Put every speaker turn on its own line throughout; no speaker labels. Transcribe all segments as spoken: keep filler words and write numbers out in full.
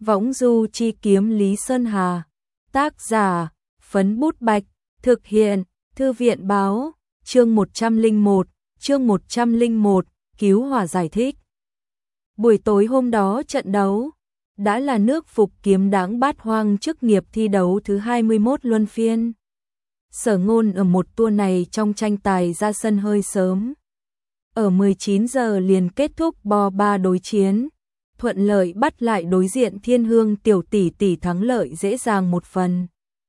Võng du chi kiếm Lý Sơn Hà. Tác giả, Phấn Bút Bạch. Thực hiện, Thư viện báo. Chương một trăm lẻ một, chương một trăm lẻ một, cứu hỏa giải thích. Buổi tối hôm đó trận đấu đã là nước Phục Kiếm Đãng Bát Hoang chức nghiệp thi đấu thứ hai mươi mốt luân phiên. Sở Ngôn ở một tour này trong tranh tài ra sân hơi sớm. Ở mười chín giờ liền kết thúc bo ba đối chiến, thuận lợi bắt lại đối diện Thiên Hương tiểu tỷ tỷ thắng lợi dễ dàng một phần.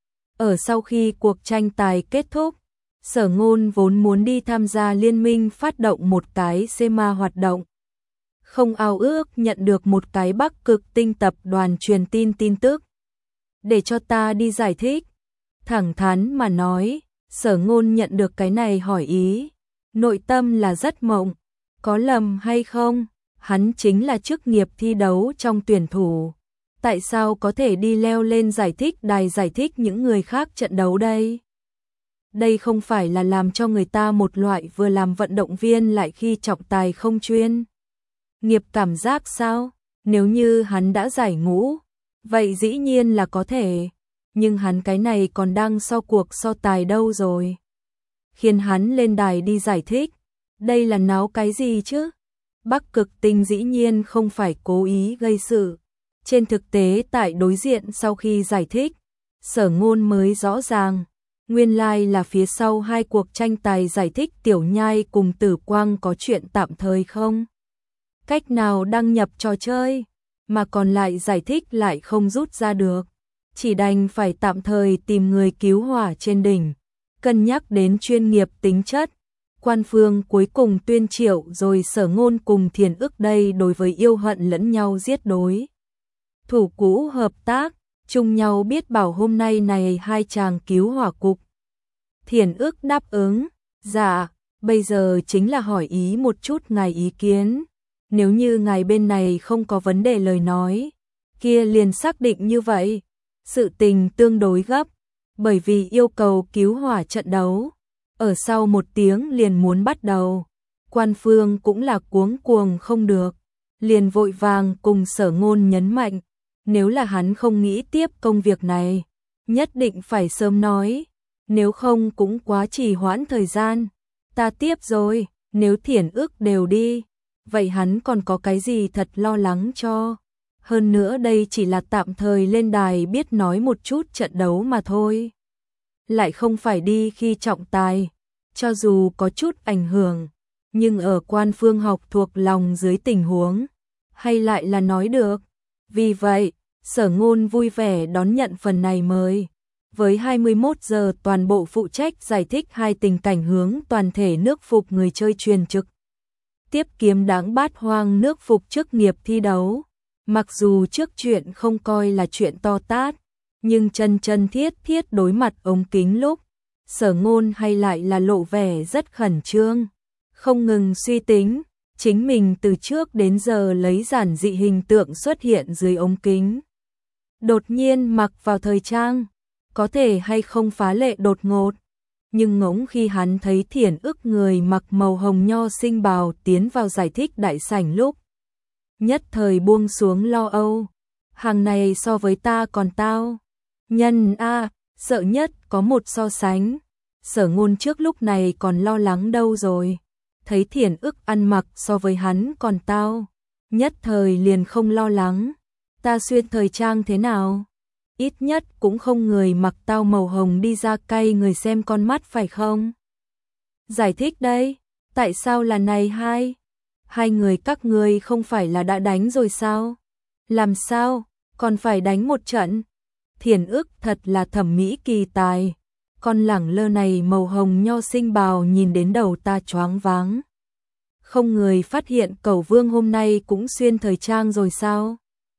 Ở sau khi cuộc tranh tài kết thúc, Sở Ngôn vốn muốn đi tham gia liên minh phát động một cái xê em a hoạt động. Không ao ước nhận được một cái Bắc Cực Tinh tập đoàn truyền tin tin tức. Để cho ta đi giải thích. Thẳng thắn mà nói, Sở Ngôn nhận được cái này hỏi ý. Nội tâm là rất mộng. Có lầm hay không? Hắn chính là chức nghiệp thi đấu trong tuyển thủ. Tại sao có thể đi leo lên giải thích đài giải thích những người khác trận đấu đây? Đây không phải là làm cho người ta một loại vừa làm vận động viên lại khi trọng tài không chuyên nghiệp cảm giác sao? Nếu như hắn đã giải ngũ, vậy dĩ nhiên là có thể. Nhưng hắn cái này còn đang so cuộc so tài đâu rồi? Khiến hắn lên đài đi giải thích. Đây là náo cái gì chứ? Bắc Cực Tinh dĩ nhiên không phải cố ý gây sự. Trên thực tế tại đối diện sau khi giải thích, Sở Ngôn mới rõ ràng. Nguyên lai like là phía sau hai cuộc tranh tài giải thích Tiểu Nhai cùng Tử Quang có chuyện tạm thời không cách nào đăng nhập trò chơi, mà còn lại giải thích lại không rút ra được. Chỉ đành phải tạm thời tìm người cứu hỏa trên đỉnh. Cân nhắc đến chuyên nghiệp tính chất, quan phương cuối cùng tuyên triệu rồi Sở Ngôn cùng Thiền Ức đây đối với yêu hận lẫn nhau giết đối. Thủ cũ hợp tác, chung nhau biết bảo hôm nay này hai chàng cứu hỏa cục. Thiền Ức đáp ứng, dạ, bây giờ chính là hỏi ý một chút ngài ý kiến. Nếu như ngài bên này không có vấn đề lời nói, kia liền xác định như vậy. Sự tình tương đối gấp, bởi vì yêu cầu cứu hỏa trận đấu. Ở sau một tiếng liền muốn bắt đầu. Quan phương cũng là cuống cuồng không được. Liền vội vàng cùng Sở Ngôn nhấn mạnh. Nếu là hắn không nghĩ tiếp công việc này, nhất định phải sớm nói. Nếu không cũng quá trì hoãn thời gian. Ta tiếp rồi, nếu Thiền Ức đều đi, vậy hắn còn có cái gì thật lo lắng cho. Hơn nữa đây chỉ là tạm thời lên đài biết nói một chút trận đấu mà thôi. Lại không phải đi khi trọng tài. Cho dù có chút ảnh hưởng, nhưng ở quan phương học thuộc lòng dưới tình huống, hay lại là nói được. Vì vậy, Sở Ngôn vui vẻ đón nhận phần này mời. Với hai mươi mốt giờ toàn bộ phụ trách giải thích hai tình cảnh hướng toàn thể nước Phục người chơi truyền trực. Tiếp Kiếm Đãng Bát Hoang nước Phục chức nghiệp thi đấu. Mặc dù trước chuyện không coi là chuyện to tát, nhưng chân chân thiết thiết đối mặt ống kính lúc, Sở Ngôn hay lại là lộ vẻ rất khẩn trương, không ngừng suy tính, chính mình từ trước đến giờ lấy giản dị hình tượng xuất hiện dưới ống kính. Đột nhiên mặc vào thời trang, có thể hay không phá lệ đột ngột, nhưng ngỗng khi hắn thấy Thiền Ức người mặc màu hồng nho sinh bào tiến vào giải thích đại sảnh lúc, nhất thời buông xuống lo âu. Hàng này so với ta còn tao. Nhân a, sợ nhất có một so sánh. Sở Ngôn trước lúc này còn lo lắng đâu rồi. Thấy Thiền Ức ăn mặc so với hắn còn tao, nhất thời liền không lo lắng. Ta xuyên thời trang thế nào? Ít nhất cũng không người mặc tao màu hồng đi ra cay người xem con mắt phải không? Giải thích đây, tại sao là này hai? Hai người các ngươi không phải là đã đánh rồi sao? Làm sao, còn phải đánh một trận? Thiền Ức thật là thẩm mỹ kỳ tài. Con lẳng lơ này màu hồng nho sinh bào nhìn đến đầu ta choáng váng. Không người phát hiện Cẩu Vương hôm nay cũng xuyên thời trang rồi sao?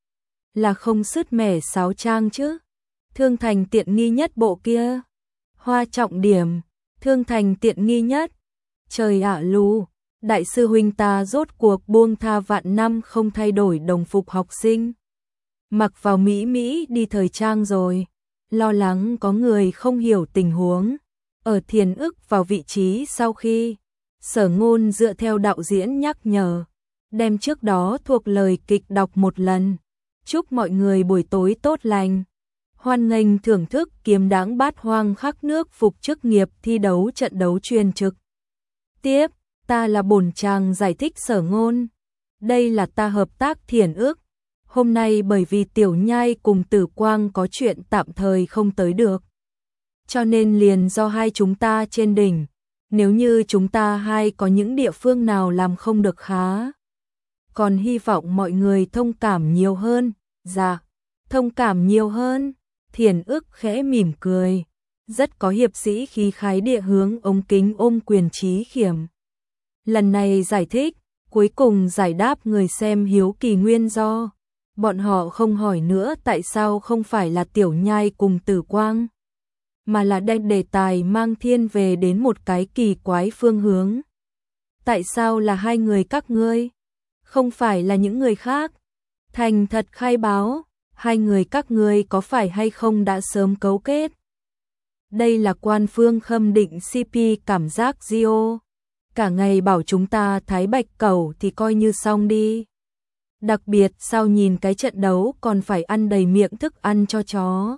Là không sứt mẻ sáo trang chứ? Thương Thành tiện nghi nhất bộ kia. Hoa trọng điểm, Thương Thành tiện nghi nhất. Trời ạ lù. Đại sư huynh ta rốt cuộc buông tha vạn năm không thay đổi đồng phục học sinh. Mặc vào mỹ mỹ đi thời trang rồi. Lo lắng có người không hiểu tình huống. Ở Thiền Ức vào vị trí sau khi Sở Ngôn dựa theo đạo diễn nhắc nhở, đem trước đó thuộc lời kịch đọc một lần. Chúc mọi người buổi tối tốt lành. Hoan nghênh thưởng thức Kiếm Đãng Bát Hoang khắc nước phục chức nghiệp thi đấu trận đấu truyền trực. Tiếp, ta là bổn chàng giải thích Sở Ngôn. Đây là ta hợp tác thiền ước. Hôm nay bởi vì Tiểu Nhai cùng Tử Quang có chuyện tạm thời không tới được. Cho nên liền do hai chúng ta trên đỉnh. Nếu như chúng ta hai có những địa phương nào làm không được khá. Còn hy vọng mọi người thông cảm nhiều hơn. Dạ, thông cảm nhiều hơn. Thiền ức khẽ mỉm cười. Rất có hiệp sĩ khí khái địa hướng ống kính ôm quyền Trí Khiểm. Lần này giải thích, cuối cùng giải đáp người xem hiếu kỳ nguyên do. Bọn họ không hỏi nữa tại sao không phải là Tiểu Nhai cùng Tử Quang. Mà là đem đề tài mang thiên về đến một cái kỳ quái phương hướng. Tại sao là hai người các ngươi? Không phải là những người khác. Thành thật khai báo, hai người các ngươi có phải hay không đã sớm cấu kết? Đây là Quan Phương khâm định xê pê cảm giác Gio. Cả ngày bảo chúng ta thái bạch cẩu thì coi như xong đi. Đặc biệt sao nhìn cái trận đấu còn phải ăn đầy miệng thức ăn cho chó.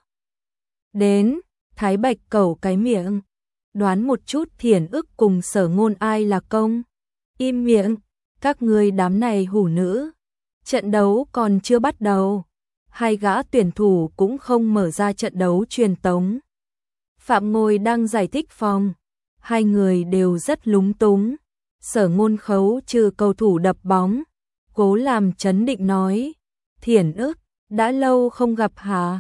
Đến, thái bạch cẩu cái miệng. Đoán một chút Thiền ức cùng Sở Ngôn ai là công. Im miệng, các ngươi đám này hủ nữ. Trận đấu còn chưa bắt đầu. Hai gã tuyển thủ cũng không mở ra trận đấu truyền tống. Phạm Ngôi đang giải thích phòng. Hai người đều rất lúng túng. Sở Ngôn khấu trừ cầu thủ đập bóng. Cố làm trấn định nói. Thiền ức, đã lâu không gặp hả?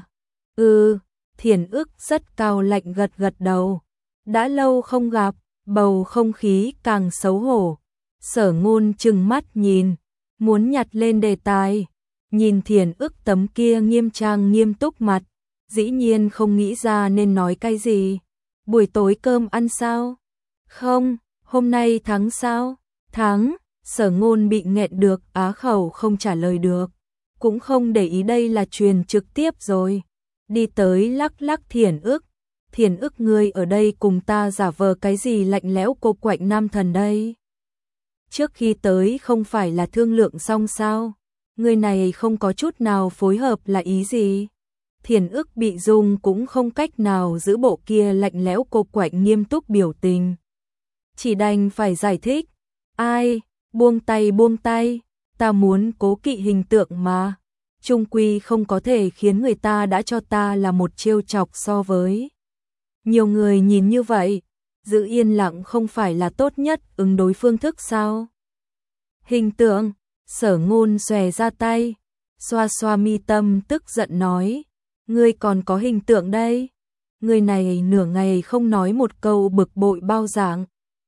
Ừ, Thiền ức rất cao lạnh gật gật đầu. Đã lâu không gặp, bầu không khí càng xấu hổ. Sở Ngôn trừng mắt nhìn, muốn nhặt lên đề tài. Nhìn Thiền ức tấm kia nghiêm trang nghiêm túc mặt. Dĩ nhiên không nghĩ ra nên nói cái gì. Buổi tối cơm ăn sao? Không, hôm nay thắng sao? Thắng, Sở Ngôn bị nghẹn được, á khẩu không trả lời được. Cũng không để ý đây là truyền trực tiếp rồi. Đi tới lắc lắc Thiền ức. Thiền ức ngươi ở đây cùng ta giả vờ cái gì lạnh lẽo cô quạnh nam thần đây? Trước khi tới không phải là thương lượng xong sao? Người này không có chút nào phối hợp là ý gì? Thiền ức bị dung cũng không cách nào giữ bộ kia lạnh lẽo cô quạnh nghiêm túc biểu tình. Chỉ đành phải giải thích. Ai, buông tay buông tay, ta muốn cố kỵ hình tượng mà. Trung quy không có thể khiến người ta đã cho ta là một trêu chọc so với. Nhiều người nhìn như vậy, giữ yên lặng không phải là tốt nhất ứng đối phương thức sao? Hình tượng, Sở Ngôn xòe ra tay, xoa xoa mi tâm tức giận nói. Ngươi còn có hình tượng đây. Người này nửa ngày không nói một câu bực bội bao dạng.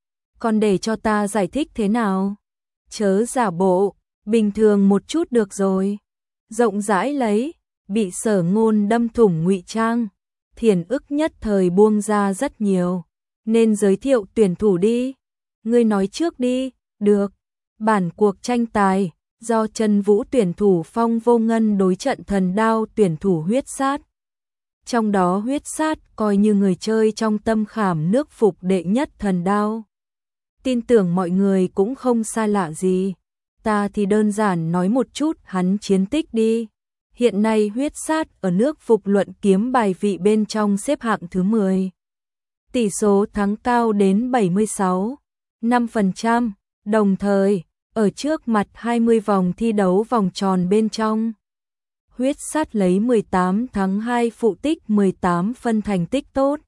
Còn để cho ta giải thích thế nào? Chớ giả bộ, bình thường một chút được rồi. Rộng rãi lấy, bị Sở Ngôn đâm thủng ngụy trang. Thiền ức nhất thời buông ra rất nhiều. Nên giới thiệu tuyển thủ đi. Ngươi nói trước đi, được. Bản cuộc tranh tài. Do Trần Vũ tuyển thủ Phong Vô Ngân đối trận Thần Đao tuyển thủ Huyết Sát. Trong đó Huyết Sát coi như người chơi trong tâm khảm nước phục đệ nhất Thần Đao. Tin tưởng mọi người cũng không xa lạ gì. Ta thì đơn giản nói một chút hắn chiến tích đi. Hiện nay Huyết Sát ở nước phục luận kiếm bài vị bên trong xếp hạng thứ mười. Tỷ số thắng cao đến bảy mươi sáu phẩy năm phần trăm, đồng thời ở trước mặt hai mươi vòng thi đấu vòng tròn bên trong. Huyết Sát lấy mười tám thắng hai phụ tích mười tám phân thành tích tốt.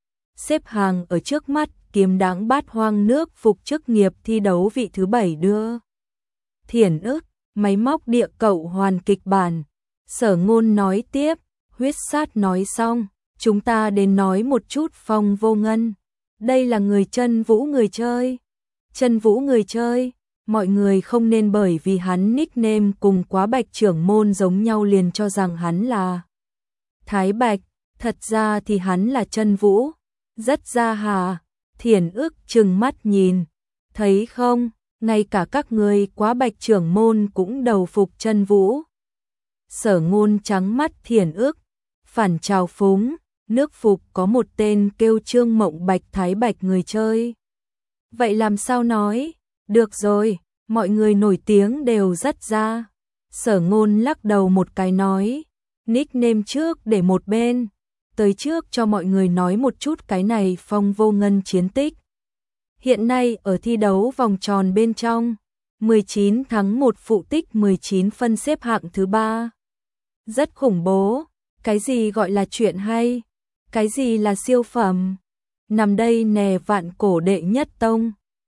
Xếp hàng ở trước mắt Kiếm Đãng Bát Hoang nước phục chức nghiệp thi đấu vị thứ bảy đưa. Thiền ức, máy móc địa cậu hoàn kịch bản. Sở Ngôn nói tiếp, Huyết Sát nói xong, chúng ta đến nói một chút Phong Vô Ngân. Đây là người Chân Vũ người chơi. Chân Vũ người chơi. Mọi người không nên bởi vì hắn nickname cùng Quá Bạch trưởng môn giống nhau liền cho rằng hắn là Thái Bạch, thật ra thì hắn là Chân Vũ. Rất ra hà, Thiền ức trừng mắt nhìn, thấy không, ngay cả các người Quá Bạch trưởng môn cũng đầu phục Chân Vũ. Sở Ngôn trắng mắt Thiền ức, phản trào phúng, nước phục có một tên kêu Trương Mộng Bạch Thái Bạch người chơi. Vậy làm sao nói? Được rồi, mọi người nổi tiếng đều rất ra. Sở Ngôn lắc đầu một cái nói, nickname trước để một bên, tới trước cho mọi người nói một chút cái này Phong Vô Ngân chiến tích. Hiện nay ở thi đấu vòng tròn bên trong, mười chín thắng một phụ tích mười chín phân xếp hạng thứ ba. Rất khủng bố, cái gì gọi là chuyện hay, cái gì là siêu phẩm. Nằm đây nè vạn cổ đệ nhất tông.